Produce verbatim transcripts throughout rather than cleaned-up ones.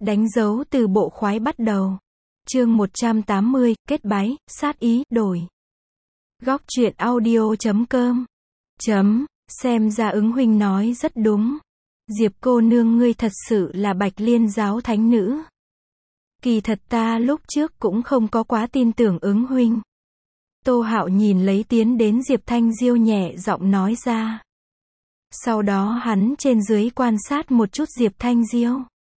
Đánh dấu từ bộ khoái bắt đầu. Chương một trăm tám mươi, kết bái, sát ý, đổi. Góc truyện audio chấm com. Chấm, xem ra ứng huynh nói rất đúng. Diệp cô nương ngươi thật sự là Bạch Liên giáo thánh nữ. Kỳ thật ta lúc trước cũng không có quá tin tưởng ứng huynh. Tô Hạo nhìn lấy tiến đến Diệp Thanh Diêu nhẹ giọng nói ra. Sau đó hắn trên dưới quan sát một chút Diệp Thanh Diêu.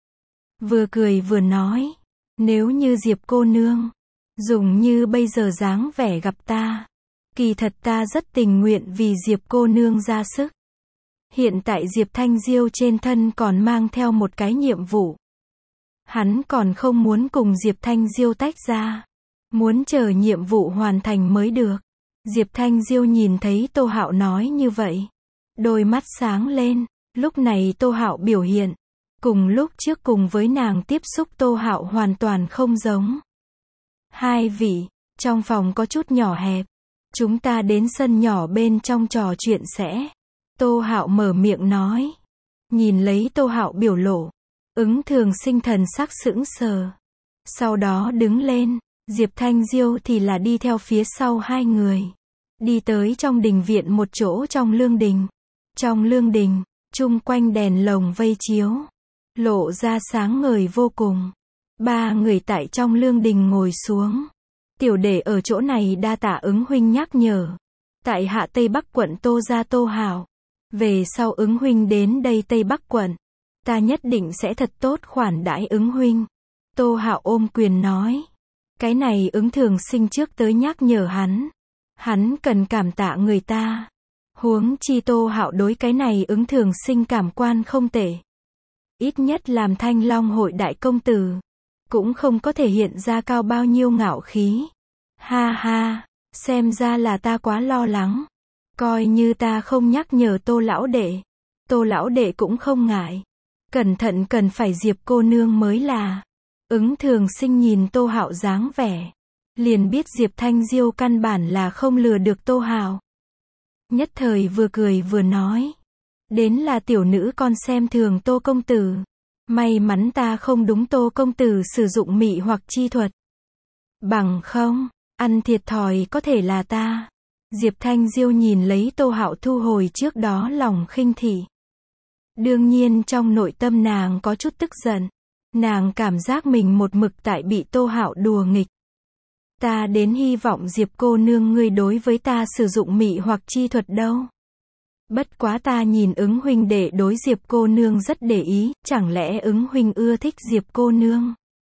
Vừa cười vừa nói. Nếu như Diệp cô nương dùng như bây giờ dáng vẻ gặp ta, kỳ thật ta rất tình nguyện vì Diệp cô nương ra sức. Hiện tại Diệp Thanh Diêu trên thân còn mang theo một cái nhiệm vụ. Hắn còn không muốn cùng Diệp Thanh Diêu tách ra. Muốn chờ nhiệm vụ hoàn thành mới được. Diệp Thanh Diêu nhìn thấy Tô Hạo nói như vậy. Đôi mắt sáng lên. Lúc này Tô Hạo biểu hiện. Cùng lúc trước cùng với nàng tiếp xúc Tô Hạo hoàn toàn không giống. Hai vị, trong phòng có chút nhỏ hẹp. Chúng ta đến sân nhỏ bên trong trò chuyện sẽ. Tô Hạo mở miệng nói. Nhìn lấy Tô Hạo biểu lộ. Ứng Thường Sinh thần sắc sững sờ. Sau đó đứng lên. Diệp Thanh Diêu thì là đi theo phía sau hai người. Đi tới trong đình viện một chỗ trong lương đình. Trong lương đình, chung quanh đèn lồng vây chiếu. Lộ ra sáng ngời vô cùng. Ba người tại trong lương đình ngồi xuống. Tiểu đệ ở chỗ này đa tạ ứng huynh nhắc nhở. Tại hạ Tây Bắc quận Tô gia Tô Hạo. Về sau ứng huynh đến đây Tây Bắc quận. Ta nhất định sẽ thật tốt khoản đãi ứng huynh. Tô Hạo ôm quyền nói. Cái này ứng Thường Sinh trước tới nhắc nhở hắn. Hắn cần cảm tạ người ta. Huống chi Tô Hạo đối cái này ứng Thường Sinh cảm quan không tệ. Ít nhất làm Thanh Long hội đại công tử. Cũng không có thể hiện ra cao bao nhiêu ngạo khí. Ha ha, xem ra là ta quá lo lắng. Coi như ta không nhắc nhở Tô lão đệ. Tô lão đệ cũng không ngại. Cẩn thận cần phải Diệp cô nương mới là. Ứng Thường Sinh nhìn Tô Hạo dáng vẻ. Liền biết Diệp Thanh Diêu căn bản là không lừa được Tô Hạo. Nhất thời vừa cười vừa nói. Đến là tiểu nữ con xem thường Tô công tử. May mắn ta không đúng Tô công tử sử dụng mị hoặc chi thuật. Bằng không, ăn thiệt thòi có thể là ta. Diệp Thanh Diêu nhìn lấy Tô Hạo thu hồi trước đó lòng khinh thị. Đương nhiên trong nội tâm nàng có chút tức giận. Nàng cảm giác mình một mực tại bị Tô Hạo đùa nghịch. Ta đến hy vọng Diệp cô nương ngươi đối với ta sử dụng mị hoặc chi thuật đâu. Bất quá ta nhìn ứng huynh đệ đối Diệp cô nương rất để ý, chẳng lẽ ứng huynh ưa thích Diệp cô nương?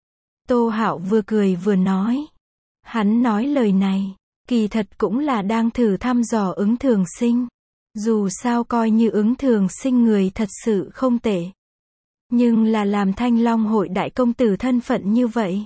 Tô Hạo vừa cười vừa nói. Hắn nói lời này, kỳ thật cũng là đang thử thăm dò ứng Thường Sinh. Dù sao coi như ứng Thường Sinh người thật sự không tệ. Nhưng là làm Thanh Long hội đại công tử thân phận như vậy.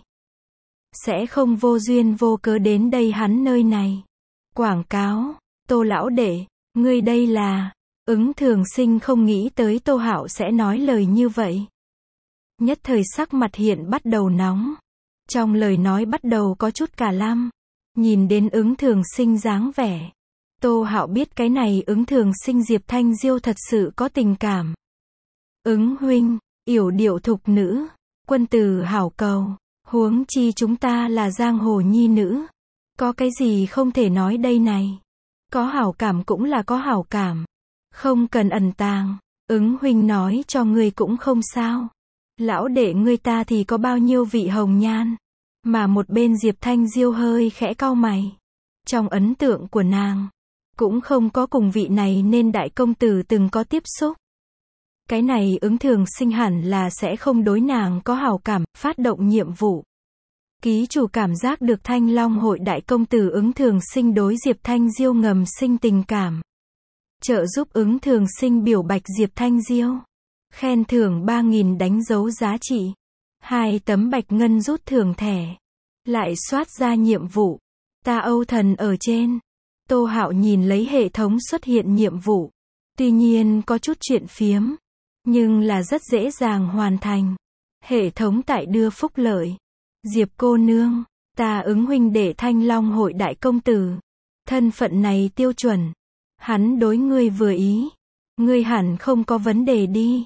Sẽ không vô duyên vô cớ đến đây hắn nơi này. Quảng cáo, Tô lão đệ, ngươi đây là. Ứng Thường Sinh không nghĩ tới Tô Hạo sẽ nói lời như vậy. Nhất thời sắc mặt hiện bắt đầu nóng. Trong lời nói bắt đầu có chút cả lăm. Nhìn đến ứng Thường Sinh dáng vẻ. Tô Hạo biết cái này ứng Thường Sinh Diệp Thanh Diêu thật sự có tình cảm. Ứng huynh, yểu điệu thục nữ, quân tử hảo cầu. Huống chi chúng ta là giang hồ nhi nữ. Có cái gì không thể nói đây này. Có hảo cảm cũng là có hảo cảm. Không cần ẩn tàng. Ứng huynh nói cho ngươi cũng không sao. Lão đệ ngươi ta thì có bao nhiêu vị hồng nhan. Mà một bên Diệp Thanh Diêu hơi khẽ cau mày. Trong ấn tượng của nàng, cũng không có cùng vị này nên đại công tử từng có tiếp xúc. Cái này ứng Thường Sinh hẳn là sẽ không đối nàng có hảo cảm, phát động nhiệm vụ. Ký chủ cảm giác được Thanh Long hội đại công tử ứng Thường Sinh đối Diệp Thanh Diêu ngầm sinh tình cảm. Trợ giúp ứng Thường Sinh biểu bạch Diệp Thanh Diêu. Khen thưởng ba nghìn đánh dấu giá trị. Hai tấm bạch ngân rút thưởng thẻ. Lại soát ra nhiệm vụ. Ta Âu thần ở trên. Tô Hạo nhìn lấy hệ thống xuất hiện nhiệm vụ. Tuy nhiên có chút chuyện phiếm. Nhưng là rất dễ dàng hoàn thành. Hệ thống tại đưa phúc lợi. Diệp cô nương, ta ứng huynh đệ Thanh Long hội đại công tử. Thân phận này tiêu chuẩn. Hắn đối ngươi vừa ý. Ngươi hẳn không có vấn đề đi.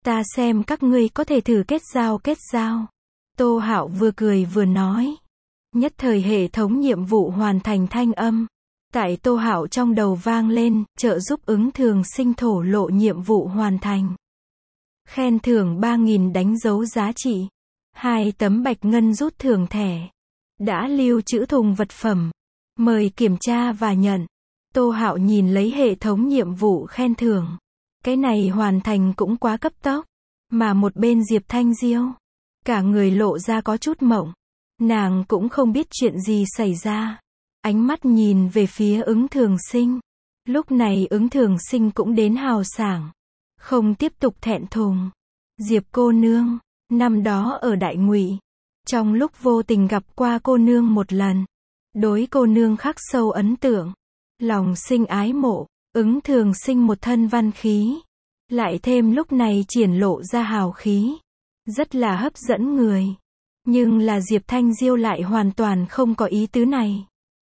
Ta xem các ngươi có thể thử kết giao kết giao. Tô Hạo vừa cười vừa nói. Nhất thời hệ thống nhiệm vụ hoàn thành thanh âm. Tại Tô Hạo trong đầu vang lên, trợ giúp ứng thường sinh thổ lộ nhiệm vụ hoàn thành. Khen thưởng ba nghìn đánh dấu giá trị. Hai tấm bạch ngân rút thưởng thẻ. Đã lưu trữ thùng vật phẩm. Mời kiểm tra và nhận. Tô Hạo nhìn lấy hệ thống nhiệm vụ khen thưởng. Cái này hoàn thành cũng quá cấp tốc. Mà một bên Diệp Thanh Diêu, cả người lộ ra có chút mộng. Nàng cũng không biết chuyện gì xảy ra. Ánh mắt nhìn về phía ứng thường sinh. Lúc này ứng thường sinh cũng đến hào sảng. Không tiếp tục thẹn thùng. Diệp cô nương, năm đó ở Đại Ngụy, trong lúc vô tình gặp qua cô nương một lần. Đối cô nương khắc sâu ấn tượng. Lòng sinh ái mộ, ứng thường sinh một thân văn khí. Lại thêm lúc này triển lộ ra hào khí. Rất là hấp dẫn người. Nhưng là Diệp Thanh Diêu lại hoàn toàn không có ý tứ này.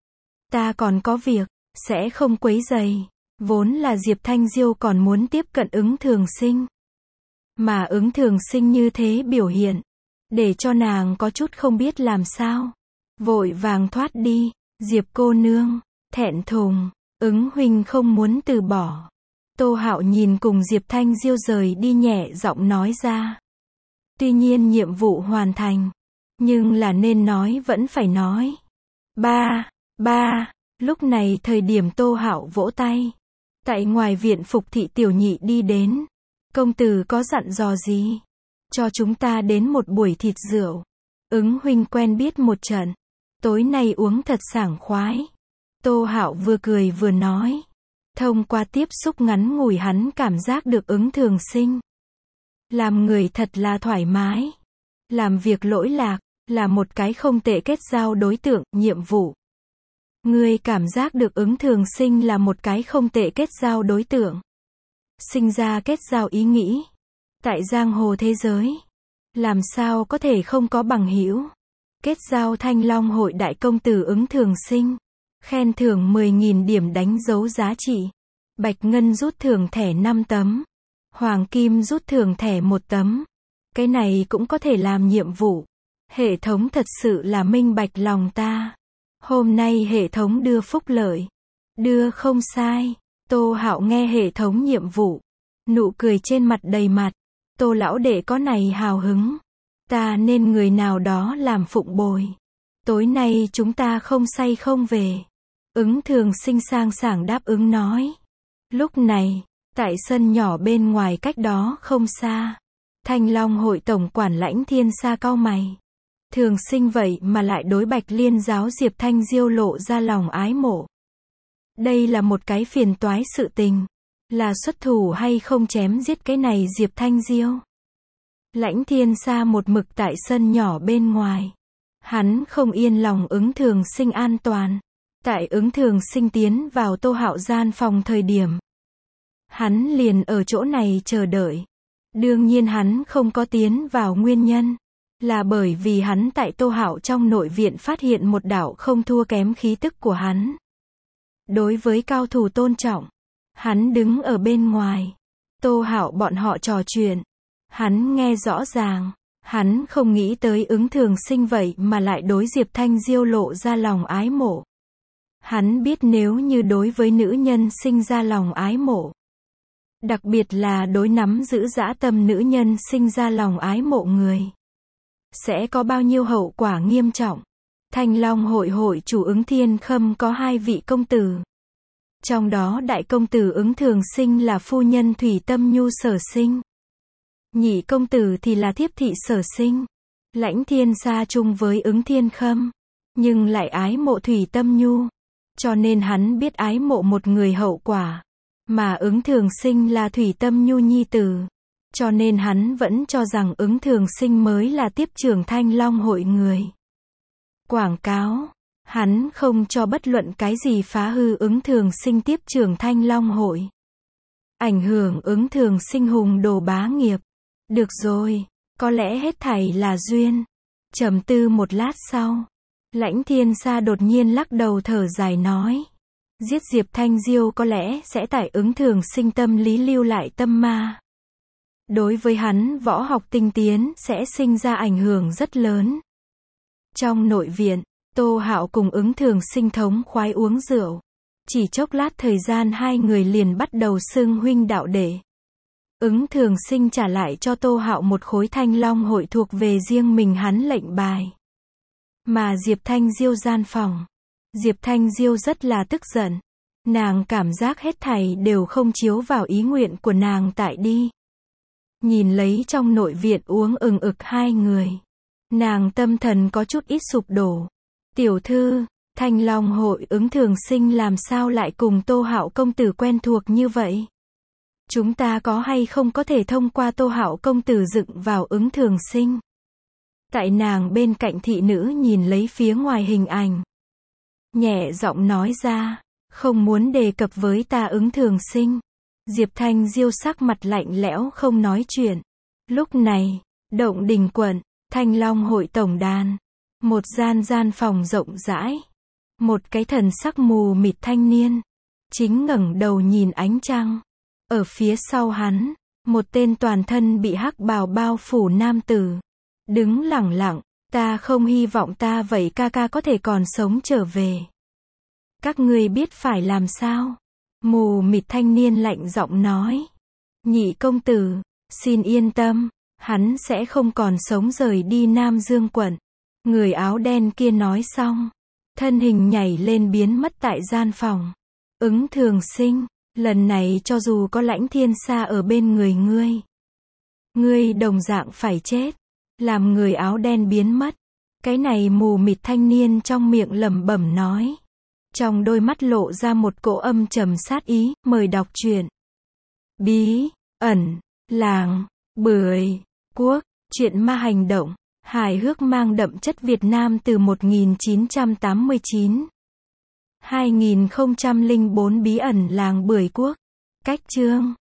Ta còn có việc, sẽ không quấy rầy. Vốn là Diệp Thanh Diêu còn muốn tiếp cận ứng thường sinh. Mà ứng thường sinh như thế biểu hiện. Để cho nàng có chút không biết làm sao. Vội vàng thoát đi. Diệp cô nương, thẹn thùng, ứng huynh không muốn từ bỏ. Tô Hạo nhìn cùng Diệp Thanh Diêu rời đi nhẹ giọng nói ra. Tuy nhiên nhiệm vụ hoàn thành. Nhưng là nên nói vẫn phải nói. Ba, ba, lúc này thời điểm Tô Hạo vỗ tay. Tại ngoài viện Phục thị tiểu nhị đi đến. Công tử có dặn dò gì? Cho chúng ta đến một buổi thịt rượu. Ứng huynh quen biết một trận. Tối nay uống thật sảng khoái. Tô Hạo vừa cười vừa nói. Thông qua tiếp xúc ngắn ngủi hắn cảm giác được ứng thường sinh. Làm người thật là thoải mái. Làm việc lỗi lạc, là một cái không tệ kết giao đối tượng, nhiệm vụ. Ngươi cảm giác được ứng thường sinh là một cái không tệ kết giao đối tượng. Sinh ra kết giao ý nghĩ. Tại giang hồ thế giới. Làm sao có thể không có bằng hữu. Kết giao Thanh Long hội đại công tử ứng thường sinh. Khen thưởng mười nghìn điểm đánh dấu giá trị. Bạch ngân rút thưởng thẻ năm tấm. Hoàng kim rút thưởng thẻ một tấm. Cái này cũng có thể làm nhiệm vụ. Hệ thống thật sự là minh bạch lòng ta. Hôm nay hệ thống đưa phúc lợi. Đưa không sai. Tô Hạo nghe hệ thống nhiệm vụ. Nụ cười trên mặt đầy mặt. Tô lão đệ có này hào hứng. Ta nên người nào đó làm phụng bồi. Tối nay chúng ta không say không về. Ứng thường sinh sang sảng đáp ứng nói. Lúc này, tại sân nhỏ bên ngoài cách đó không xa. Thanh Long hội tổng quản Lãnh Thiên Sa cau mày. Thường sinh vậy mà lại đối Bạch Liên giáo Diệp Thanh Diêu lộ ra lòng ái mộ. Đây là một cái phiền toái sự tình. Là xuất thủ hay không chém giết cái này Diệp Thanh Diêu. Lãnh Thiên Sa một mực tại sân nhỏ bên ngoài. Hắn không yên lòng ứng thường sinh an toàn. Tại ứng thường sinh tiến vào Tô Hạo gian phòng thời điểm. Hắn liền ở chỗ này chờ đợi. Đương nhiên hắn không có tiến vào nguyên nhân. Là bởi vì hắn tại Tô Hạo trong nội viện phát hiện một đạo không thua kém khí tức của hắn. Đối với cao thủ tôn trọng. Hắn đứng ở bên ngoài. Tô Hạo bọn họ trò chuyện. Hắn nghe rõ ràng. Hắn không nghĩ tới ứng thường sinh vậy mà lại đối Diệp Thanh Diêu lộ ra lòng ái mộ. Hắn biết nếu như đối với nữ nhân sinh ra lòng ái mộ. Đặc biệt là đối nắm giữ dã tâm nữ nhân sinh ra lòng ái mộ người. Sẽ có bao nhiêu hậu quả nghiêm trọng. Thanh Long hội hội chủ Ứng Thiên Khâm có hai vị công tử. Trong đó đại công tử Ứng Thường Sinh là phu nhân Thủy Tâm Nhu Sở Sinh. Nhị công tử thì là Thiếp thị Sở Sinh. Lãnh Thiên Sa chung với Ứng Thiên Khâm. Nhưng lại ái mộ Thủy Tâm Nhu. Cho nên hắn biết ái mộ một người hậu quả. Mà Ứng Thường Sinh là Thủy Tâm Nhu nhi tử. Cho nên hắn vẫn cho rằng Ứng Thường Sinh mới là tiếp trưởng Thanh Long hội người. Quảng cáo. Hắn không cho bất luận cái gì phá hư Ứng Thường Sinh tiếp trưởng Thanh Long hội. Ảnh hưởng Ứng Thường Sinh hùng đồ bá nghiệp. Được rồi, có lẽ hết thảy là duyên. Trầm tư một lát sau. Lãnh Thiên Sa đột nhiên lắc đầu thở dài nói. Giết Diệp Thanh Diêu có lẽ sẽ tại Ứng Thường Sinh tâm lý lưu lại tâm ma. đối với hắn võ học tinh tiến sẽ sinh ra ảnh hưởng rất lớn. Trong nội viện, Tô Hạo cùng Ứng Thường Sinh thống khoái uống rượu. Chỉ chốc lát thời gian hai người liền bắt đầu xưng huynh đạo đệ. Ứng Thường Sinh trả lại cho Tô Hạo một khối Thanh Long hội thuộc về riêng mình hắn lệnh bài. Mà Diệp Thanh Diêu gian phòng. Diệp Thanh Diêu rất là tức giận. Nàng cảm giác hết thảy đều không chiếu vào ý nguyện của nàng tại đi. Nhìn lấy trong nội viện uống ừng ực hai người. Nàng tâm thần có chút ít sụp đổ. Tiểu thư, Thanh Long hội Ứng Thường Sinh làm sao lại cùng Tô Hạo công tử quen thuộc như vậy? Chúng ta có hay không có thể thông qua Tô Hạo công tử dựng vào Ứng Thường Sinh? Tại nàng bên cạnh thị nữ nhìn lấy phía ngoài hình ảnh. Nhẹ giọng nói ra, không muốn đề cập với ta Ứng Thường Sinh. Diệp Thanh Diêu sắc mặt lạnh lẽo không nói chuyện. Lúc này, Động Đình quận, Thanh Long hội tổng đàn. Một gian gian phòng rộng rãi. Một cái thần sắc mù mịt thanh niên. Chính ngẩng đầu nhìn ánh trăng. Ở phía sau hắn, một tên toàn thân bị hắc bào bao phủ nam tử. Đứng lẳng lặng, ta không hy vọng ta vậy ca ca có thể còn sống trở về. Các ngươi biết phải làm sao? Mù mịt thanh niên lạnh giọng nói. Nhị công tử, xin yên tâm, hắn sẽ không còn sống rời đi Nam Dương quận. Người áo đen kia nói xong, thân hình nhảy lên biến mất tại gian phòng. Ứng Thường Sinh, lần này cho dù có Lãnh Thiên Sa ở bên người ngươi, ngươi đồng dạng phải chết. Làm người áo đen biến mất. Cái này mù mịt thanh niên trong miệng lẩm bẩm nói. Trong đôi mắt lộ ra một cỗ âm trầm sát ý, mời đọc truyện. Bí, ẩn, làng, bưởi, quốc, truyện ma hành động, hài hước mang đậm chất Việt Nam từ một nghìn chín trăm tám mươi chín. hai nghìn không trăm lẻ bốn Bí ẩn làng bưởi quốc. Cách chương